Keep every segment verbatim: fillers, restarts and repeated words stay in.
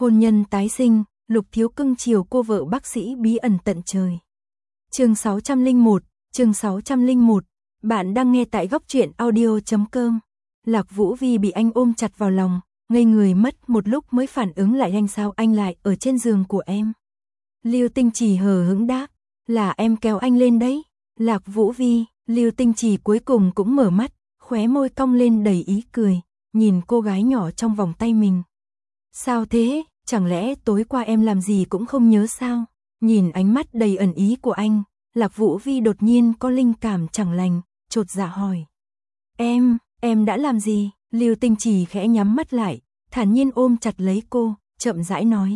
Hôn nhân tái sinh, Lục Thiếu cưng chiều cô vợ bác sĩ bí ẩn tận trời. Chương sáu trăm lẻ một, chương sáu trăm lẻ một. Bạn đang nghe tại góc truyện audio chấm com. Lạc Vũ Vi bị anh ôm chặt vào lòng, ngây người mất một lúc mới phản ứng lại anh sao anh lại ở trên giường của em. Lưu Tinh Trì hờ hững đáp, là em kéo anh lên đấy. Lạc Vũ Vi, Lưu Tinh Trì cuối cùng cũng mở mắt, khóe môi cong lên đầy ý cười, nhìn cô gái nhỏ trong vòng tay mình. Sao thế, chẳng lẽ tối qua em làm gì cũng không nhớ sao? Nhìn ánh mắt đầy ẩn ý của anh, Lạc Vũ Vi đột nhiên có linh cảm chẳng lành, chột dạ hỏi. Em, em đã làm gì? Lưu Tinh Trì khẽ nhắm mắt lại, thản nhiên ôm chặt lấy cô, chậm rãi nói.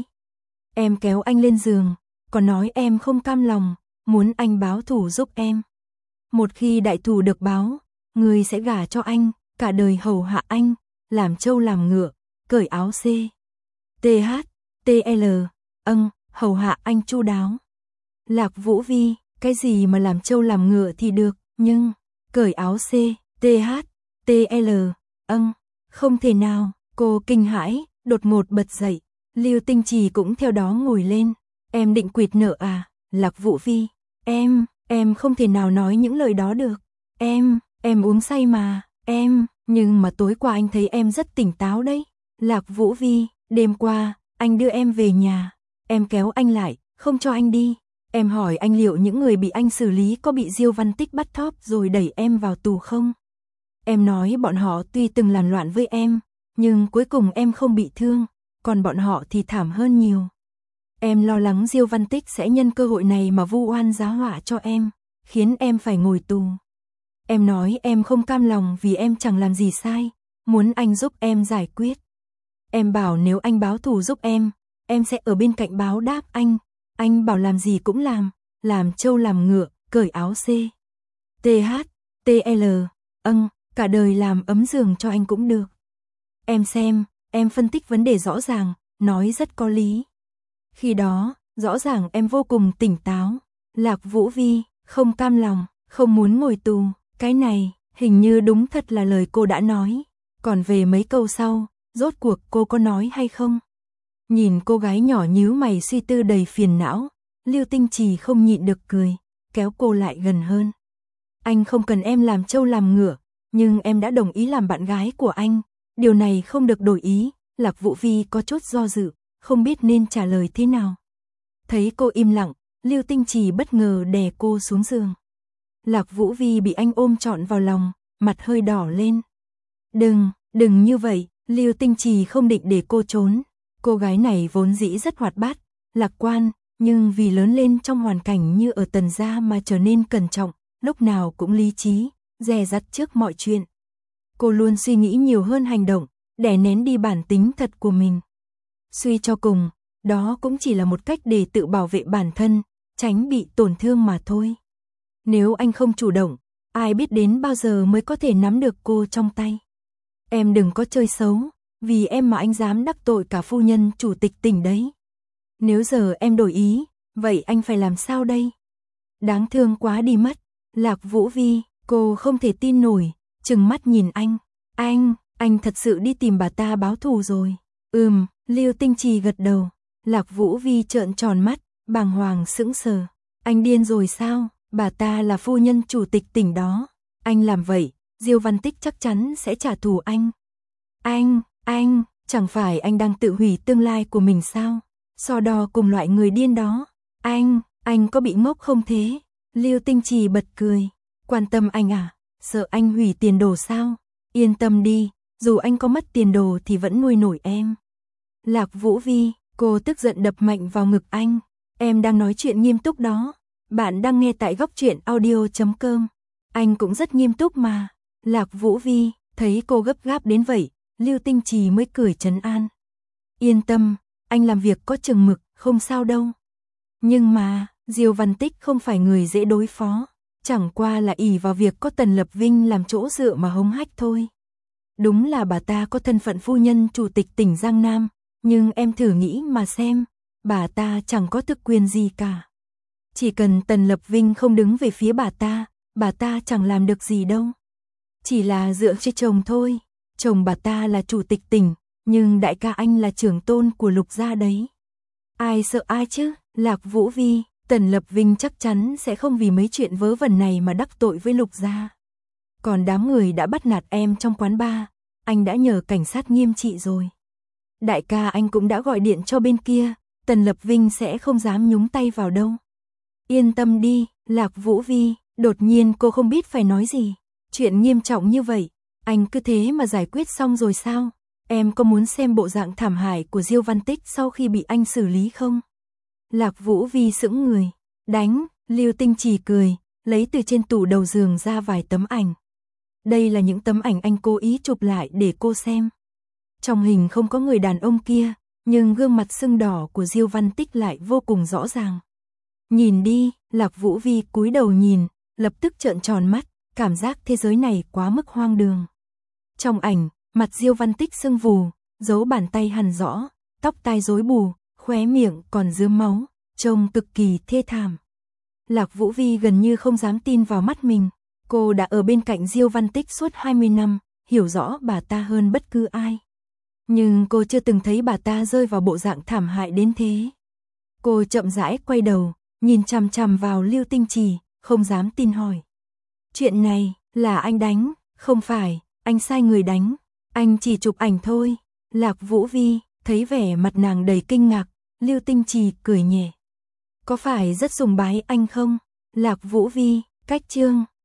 Em kéo anh lên giường, còn nói em không cam lòng, muốn anh báo thù giúp em. Một khi đại thù được báo, người sẽ gả cho anh, cả đời hầu hạ anh, làm trâu làm ngựa, cởi áo C. T H, T L, âng, hầu hạ anh chu đáo. Lạc Vũ Vi, cái gì mà làm trâu làm ngựa thì được, nhưng, cởi áo C, T H, T L, âng, không thể nào, cô kinh hãi, đột ngột bật dậy, Lưu Tinh Trì cũng theo đó ngồi lên, em định quỵt nợ à, Lạc Vũ Vi, em, em không thể nào nói những lời đó được, em, em uống say mà, em, nhưng mà tối qua anh thấy em rất tỉnh táo đấy, Lạc Vũ Vi, đêm qua, anh đưa em về nhà, em kéo anh lại, không cho anh đi, em hỏi anh liệu những người bị anh xử lý có bị Diêu Văn Tích bắt thóp rồi đẩy em vào tù không? Em nói bọn họ tuy từng làm loạn với em, nhưng cuối cùng em không bị thương, còn bọn họ thì thảm hơn nhiều. Em lo lắng Diêu Văn Tích sẽ nhân cơ hội này mà vu oan giá họa cho em, khiến em phải ngồi tù. Em nói em không cam lòng vì em chẳng làm gì sai, muốn anh giúp em giải quyết. Em bảo nếu anh báo thù giúp em, em sẽ ở bên cạnh báo đáp anh, anh bảo làm gì cũng làm, làm trâu làm ngựa, cởi áo C. T H, T L, âng, cả đời làm ấm giường cho anh cũng được. Em xem, em phân tích vấn đề rõ ràng, nói rất có lý. Khi đó, rõ ràng em vô cùng tỉnh táo. Lạc Vũ Vi, không cam lòng, không muốn ngồi tù, cái này, hình như đúng thật là lời cô đã nói. Còn về mấy câu sau, rốt cuộc cô có nói hay không? Nhìn cô gái nhỏ nhíu mày suy tư đầy phiền não, Lưu Tinh Trì không nhịn được cười, kéo cô lại gần hơn. Anh không cần em làm trâu làm ngựa, nhưng em đã đồng ý làm bạn gái của anh, điều này không được đổi ý. Lạc Vũ Vi có chút do dự, không biết nên trả lời thế nào. Thấy cô im lặng, Lưu Tinh Trì bất ngờ đè cô xuống giường. Lạc Vũ Vi bị anh ôm trọn vào lòng, mặt hơi đỏ lên. Đừng, đừng như vậy, Lưu Tinh Trì không định để cô trốn. Cô gái này vốn dĩ rất hoạt bát, lạc quan, nhưng vì lớn lên trong hoàn cảnh như ở Tần gia mà trở nên cẩn trọng, lúc nào cũng lý trí, dè dặt trước mọi chuyện. Cô luôn suy nghĩ nhiều hơn hành động, đè nén đi bản tính thật của mình. Suy cho cùng, đó cũng chỉ là một cách để tự bảo vệ bản thân, tránh bị tổn thương mà thôi. Nếu anh không chủ động, ai biết đến bao giờ mới có thể nắm được cô trong tay. Em đừng có chơi xấu, vì em mà anh dám đắc tội cả phu nhân chủ tịch tỉnh đấy. Nếu giờ em đổi ý, vậy anh phải làm sao đây? Đáng thương quá đi mất. Lạc Vũ Vi, cô không thể tin nổi, trừng mắt nhìn anh. Anh, anh thật sự đi tìm bà ta báo thù rồi. Ừm, Lưu Tinh Trì gật đầu. Lạc Vũ Vi trợn tròn mắt, bàng hoàng sững sờ. Anh điên rồi sao? Bà ta là phu nhân chủ tịch tỉnh đó. Anh làm vậy, Diêu Văn Tích chắc chắn sẽ trả thù anh. Anh, anh, chẳng phải anh đang tự hủy tương lai của mình sao? So đo cùng loại người điên đó. Anh, anh có bị ngốc không thế? Lưu Tinh Trì bật cười. Quan tâm anh à? Sợ anh hủy tiền đồ sao? Yên tâm đi, dù anh có mất tiền đồ thì vẫn nuôi nổi em. Lạc Vũ Vi, cô tức giận đập mạnh vào ngực anh. Em đang nói chuyện nghiêm túc đó. Bạn đang nghe tại góc truyện audio chấm com. Anh cũng rất nghiêm túc mà. Lạc Vũ Vi, thấy cô gấp gáp đến vậy, Lưu Tinh Trì mới cười trấn an. Yên tâm, anh làm việc có chừng mực, không sao đâu. Nhưng mà, Diêu Văn Tích không phải người dễ đối phó. Chẳng qua là ỷ vào việc có Tần Lập Vinh làm chỗ dựa mà hống hách thôi. Đúng là bà ta có thân phận phu nhân chủ tịch tỉnh Giang Nam, nhưng em thử nghĩ mà xem, bà ta chẳng có thực quyền gì cả. Chỉ cần Tần Lập Vinh không đứng về phía bà ta, bà ta chẳng làm được gì đâu. Chỉ là dựa trên chồng thôi, chồng bà ta là chủ tịch tỉnh, Nhưng đại ca anh là trưởng tôn của Lục gia đấy. Ai sợ ai chứ, Lạc Vũ Vi, Tần Lập Vinh chắc chắn sẽ không vì mấy chuyện vớ vẩn này mà đắc tội với Lục gia. Còn đám người đã bắt nạt em trong quán bar, anh đã nhờ cảnh sát nghiêm trị rồi. Đại ca anh cũng đã gọi điện cho bên kia, Tần Lập Vinh sẽ không dám nhúng tay vào đâu. Yên tâm đi, Lạc Vũ Vi, đột nhiên cô không biết phải nói gì. Chuyện nghiêm trọng như vậy, anh cứ thế mà giải quyết xong rồi sao? Em có muốn xem bộ dạng thảm hại của Diêu Văn Tích sau khi bị anh xử lý không? Lạc Vũ Vi sững người. Đánh, Lưu Tinh Chỉ cười, lấy từ trên tủ đầu giường ra vài tấm ảnh. Đây là những tấm ảnh anh cố ý chụp lại để cô xem. Trong hình không có người đàn ông kia, nhưng gương mặt sưng đỏ của Diêu Văn Tích lại vô cùng rõ ràng. Nhìn đi, Lạc Vũ Vi cúi đầu nhìn, lập tức trợn tròn mắt, cảm giác thế giới này quá mức hoang đường. Trong ảnh, mặt Diêu Văn Tích sưng vù, dấu bàn tay hằn rõ, tóc tai rối bù, khóe miệng còn rướm máu, trông cực kỳ thê thảm. Lạc Vũ Vi gần như không dám tin vào mắt mình. Cô đã ở bên cạnh Diêu Văn Tích suốt hai mươi năm, hiểu rõ bà ta hơn bất cứ ai. Nhưng cô chưa từng thấy bà ta rơi vào bộ dạng thảm hại đến thế. Cô chậm rãi quay đầu, nhìn chằm chằm vào Lưu Tinh Trì, không dám tin hỏi. Chuyện này, là anh đánh, không phải, anh sai người đánh, anh chỉ chụp ảnh thôi. Lạc Vũ Vi, thấy vẻ mặt nàng đầy kinh ngạc, Lưu Tinh Trì cười nhẹ. Có phải rất sùng bái anh không? Lạc Vũ Vi, cách chương.